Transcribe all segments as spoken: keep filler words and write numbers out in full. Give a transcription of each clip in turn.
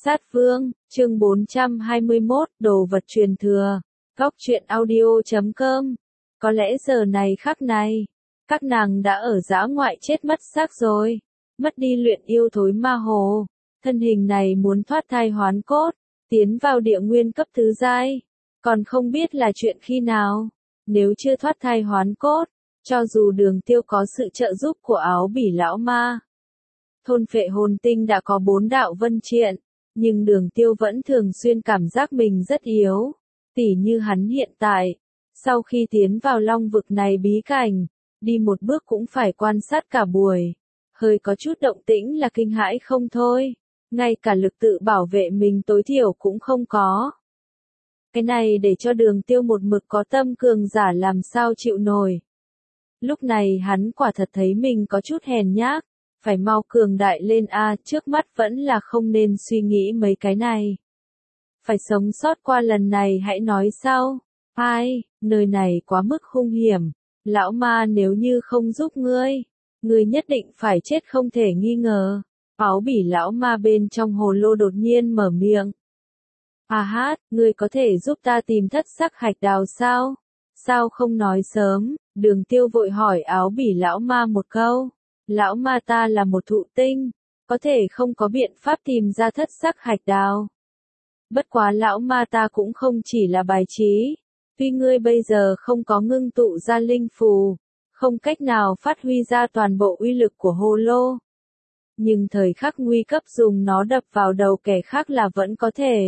Sát Vương, chương bốn trăm hai mươi mốt, đồ vật truyền thừa. Góc truyện audio chấm com. Có lẽ giờ này khắc này, các nàng đã ở dã ngoại chết mất xác rồi, mất đi luyện yêu thối ma hồ, thân hình này muốn thoát thai hoán cốt, tiến vào địa nguyên cấp thứ giai, còn không biết là chuyện khi nào. Nếu chưa thoát thai hoán cốt, cho dù Đường Tiêu có sự trợ giúp của Áo Bỉ lão ma, thôn phệ hồn tinh đã có bốn đạo vân triện, nhưng Đường Tiêu vẫn thường xuyên cảm giác mình rất yếu. Tỉ như hắn hiện tại, sau khi tiến vào long vực này bí cảnh, đi một bước cũng phải quan sát cả buổi, hơi có chút động tĩnh là kinh hãi không thôi, ngay cả lực tự bảo vệ mình tối thiểu cũng không có. Cái này để cho Đường Tiêu một mực có tâm cường giả làm sao chịu nổi. Lúc này hắn quả thật thấy mình có chút hèn nhác, phải mau cường đại lên a, trước mắt vẫn là không nên suy nghĩ mấy cái này. Phải sống sót qua lần này hãy nói sau. Ai, nơi này quá mức hung hiểm, lão ma nếu như không giúp ngươi, ngươi nhất định phải chết không thể nghi ngờ. Áo Bỉ lão ma bên trong hồ lô đột nhiên mở miệng. À hát, ngươi có thể giúp ta tìm thất sắc hạch đào sao? Sao không nói sớm? Đường Tiêu vội hỏi Áo Bỉ lão ma một câu. Lão ma ta là một thụ tinh, có thể không có biện pháp tìm ra thất sắc hạch đào. Bất quá lão ma ta cũng không chỉ là bài trí, tuy ngươi bây giờ không có ngưng tụ ra linh phù, không cách nào phát huy ra toàn bộ uy lực của hồ lô. Nhưng thời khắc nguy cấp dùng nó đập vào đầu kẻ khác là vẫn có thể.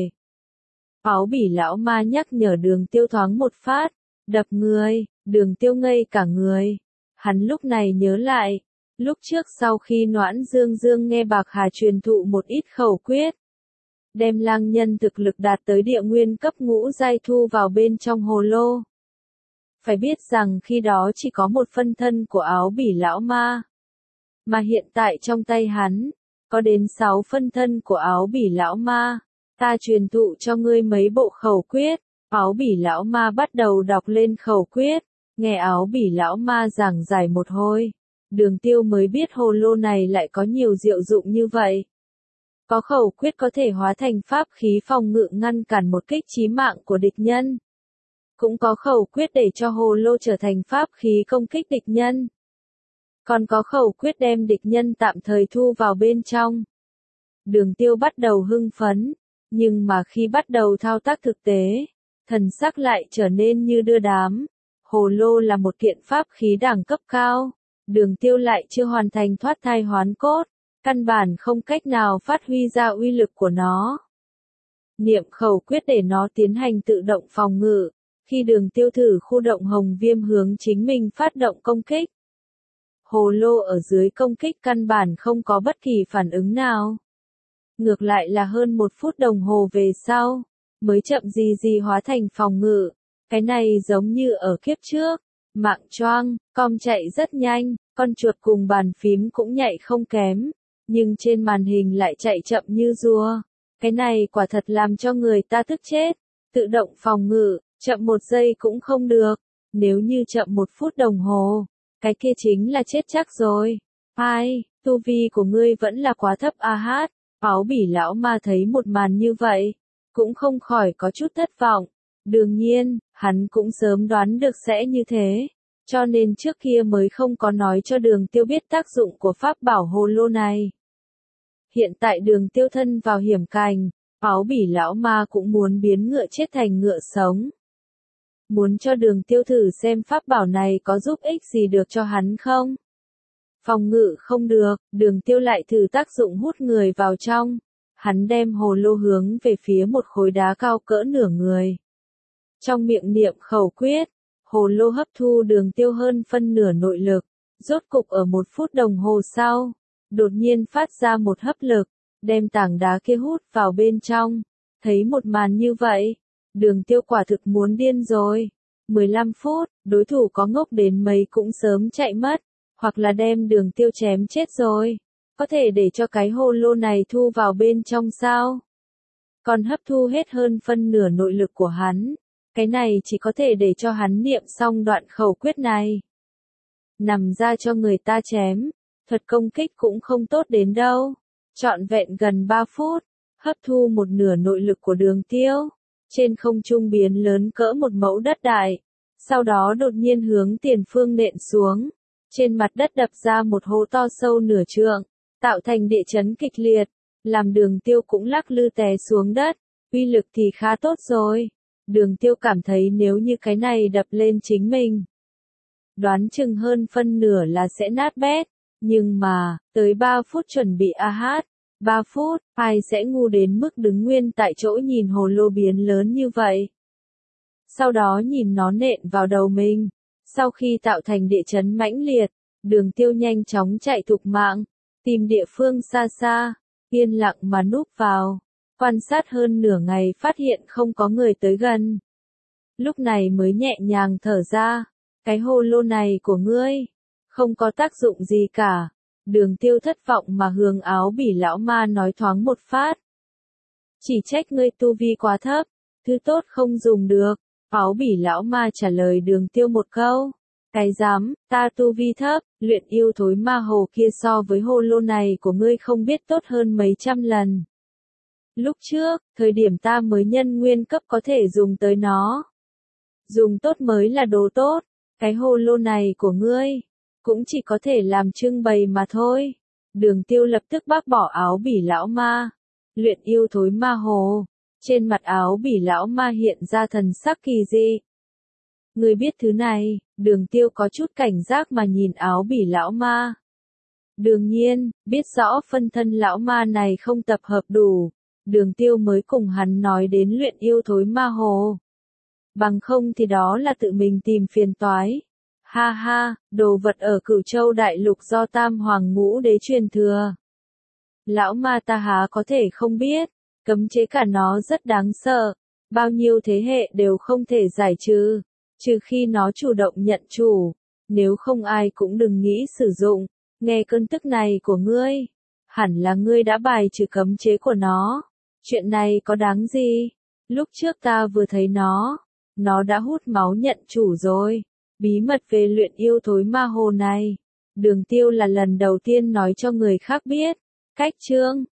Áo Bỉ lão ma nhắc nhở Đường Tiêu thoáng một phát, đập người, Đường Tiêu ngây cả người. Hắn lúc này nhớ lại, lúc trước sau khi Noãn Dương Dương nghe Bạc Hà truyền thụ một ít khẩu quyết, đem lang nhân thực lực đạt tới địa nguyên cấp ngũ giai thu vào bên trong hồ lô. Phải biết rằng khi đó chỉ có một phân thân của Áo Bỉ lão ma, mà hiện tại trong tay hắn, có đến sáu phân thân của Áo Bỉ lão ma. Ta truyền thụ cho ngươi mấy bộ khẩu quyết. Áo Bỉ lão ma bắt đầu đọc lên khẩu quyết, nghe Áo Bỉ lão ma giảng giải một hồi, Đường Tiêu mới biết hồ lô này lại có nhiều diệu dụng như vậy. Có khẩu quyết có thể hóa thành pháp khí phòng ngự ngăn cản một kích chí mạng của địch nhân. Cũng có khẩu quyết để cho hồ lô trở thành pháp khí công kích địch nhân. Còn có khẩu quyết đem địch nhân tạm thời thu vào bên trong. Đường Tiêu bắt đầu hưng phấn, nhưng mà khi bắt đầu thao tác thực tế, thần sắc lại trở nên như đưa đám. Hồ lô là một kiện pháp khí đẳng cấp cao, Đường Tiêu lại chưa hoàn thành thoát thai hoán cốt, căn bản không cách nào phát huy ra uy lực của nó. Niệm khẩu quyết để nó tiến hành tự động phòng ngự, khi Đường Tiêu thử khu động hồng viêm hướng chính mình phát động công kích. Hồ lô ở dưới công kích căn bản không có bất kỳ phản ứng nào. Ngược lại là hơn một phút đồng hồ về sau, mới chậm gì gì hóa thành phòng ngự. Cái này giống như ở kiếp trước, mạng choang, com chạy rất nhanh, con chuột cùng bàn phím cũng nhạy không kém, nhưng trên màn hình lại chạy chậm như rùa. Cái này quả thật làm cho người ta tức chết. Tự động phòng ngự, chậm một giây cũng không được, nếu như chậm một phút đồng hồ, cái kia chính là chết chắc rồi. Ai, tu vi của ngươi vẫn là quá thấp a hát. Áo Bỉ lão ma thấy một màn như vậy, cũng không khỏi có chút thất vọng. Đương nhiên, hắn cũng sớm đoán được sẽ như thế, cho nên trước kia mới không có nói cho Đường Tiêu biết tác dụng của pháp bảo hồ lô này. Hiện tại Đường Tiêu thân vào hiểm cảnh, Áo Bỉ lão ma cũng muốn biến ngựa chết thành ngựa sống. Muốn cho Đường Tiêu thử xem pháp bảo này có giúp ích gì được cho hắn không? Phòng ngự không được, Đường Tiêu lại thử tác dụng hút người vào trong. Hắn đem hồ lô hướng về phía một khối đá cao cỡ nửa người. Trong miệng niệm khẩu quyết, hồ lô hấp thu Đường Tiêu hơn phân nửa nội lực. Rốt cục ở một phút đồng hồ sau, đột nhiên phát ra một hấp lực, đem tảng đá kia hút vào bên trong. Thấy một màn như vậy, Đường Tiêu quả thực muốn điên rồi. mười lăm phút, đối thủ có ngốc đến mấy cũng sớm chạy mất, hoặc là đem Đường Tiêu chém chết rồi. Có thể để cho cái hồ lô này thu vào bên trong sao? Còn hấp thu hết hơn phân nửa nội lực của hắn. Cái này chỉ có thể để cho hắn niệm xong đoạn khẩu quyết này. Nằm ra cho người ta chém. Thuật công kích cũng không tốt đến đâu. Trọn vẹn gần ba phút. hấp thu một nửa nội lực của Đường Tiêu, trên không trung biến lớn cỡ một mẫu đất đại, sau đó đột nhiên hướng tiền phương nện xuống, trên mặt đất đập ra một hố to sâu nửa trượng, tạo thành địa chấn kịch liệt, làm Đường Tiêu cũng lắc lư té xuống đất, uy lực thì khá tốt rồi. Đường Tiêu cảm thấy nếu như cái này đập lên chính mình, đoán chừng hơn phân nửa là sẽ nát bét, nhưng mà, tới ba phút chuẩn bị a hát, ba phút, ai sẽ ngu đến mức đứng nguyên tại chỗ nhìn hồ lô biến lớn như vậy. Sau đó nhìn nó nện vào đầu mình, sau khi tạo thành địa chấn mãnh liệt, Đường Tiêu nhanh chóng chạy thục mạng, tìm địa phương xa xa, yên lặng mà núp vào, quan sát hơn nửa ngày phát hiện không có người tới gần. Lúc này mới nhẹ nhàng thở ra, cái hồ lô này của ngươi, không có tác dụng gì cả. Đường Tiêu thất vọng mà hướng Áo Bỉ lão ma nói thoáng một phát. Chỉ trách ngươi tu vi quá thấp, thứ tốt không dùng được. Áo Bỉ lão ma trả lời Đường Tiêu một câu. Cái dám, ta tu vi thấp, luyện yêu thối ma hồ kia so với hồ lô này của ngươi không biết tốt hơn mấy trăm lần. Lúc trước, thời điểm ta mới nhân nguyên cấp có thể dùng tới nó. Dùng tốt mới là đồ tốt, cái hồ lô này của ngươi, cũng chỉ có thể làm trưng bày mà thôi. Đường Tiêu lập tức bác bỏ Áo Bỉ lão ma. Luyện yêu thối ma hồ, trên mặt Áo Bỉ lão ma hiện ra thần sắc kỳ dị. Ngươi biết thứ này, Đường Tiêu có chút cảnh giác mà nhìn Áo Bỉ lão ma. Đương nhiên, biết rõ phân thân lão ma này không tập hợp đủ, Đường Tiêu mới cùng hắn nói đến luyện yêu thối ma hồ. Bằng không thì đó là tự mình tìm phiền toái. Ha ha, đồ vật ở Cửu Châu Đại Lục do Tam Hoàng Ngũ Đế truyền thừa. Lão ma ta há có thể không biết, cấm chế cả nó rất đáng sợ, bao nhiêu thế hệ đều không thể giải trừ, trừ khi nó chủ động nhận chủ, nếu không ai cũng đừng nghĩ sử dụng. Nghe cơn tức này của ngươi, hẳn là ngươi đã bài trừ cấm chế của nó. Chuyện này có đáng gì? Lúc trước ta vừa thấy nó, nó đã hút máu nhận chủ rồi. Bí mật về luyện yêu thối ma hồ này, Đường Tiêu là lần đầu tiên nói cho người khác biết. Cách chương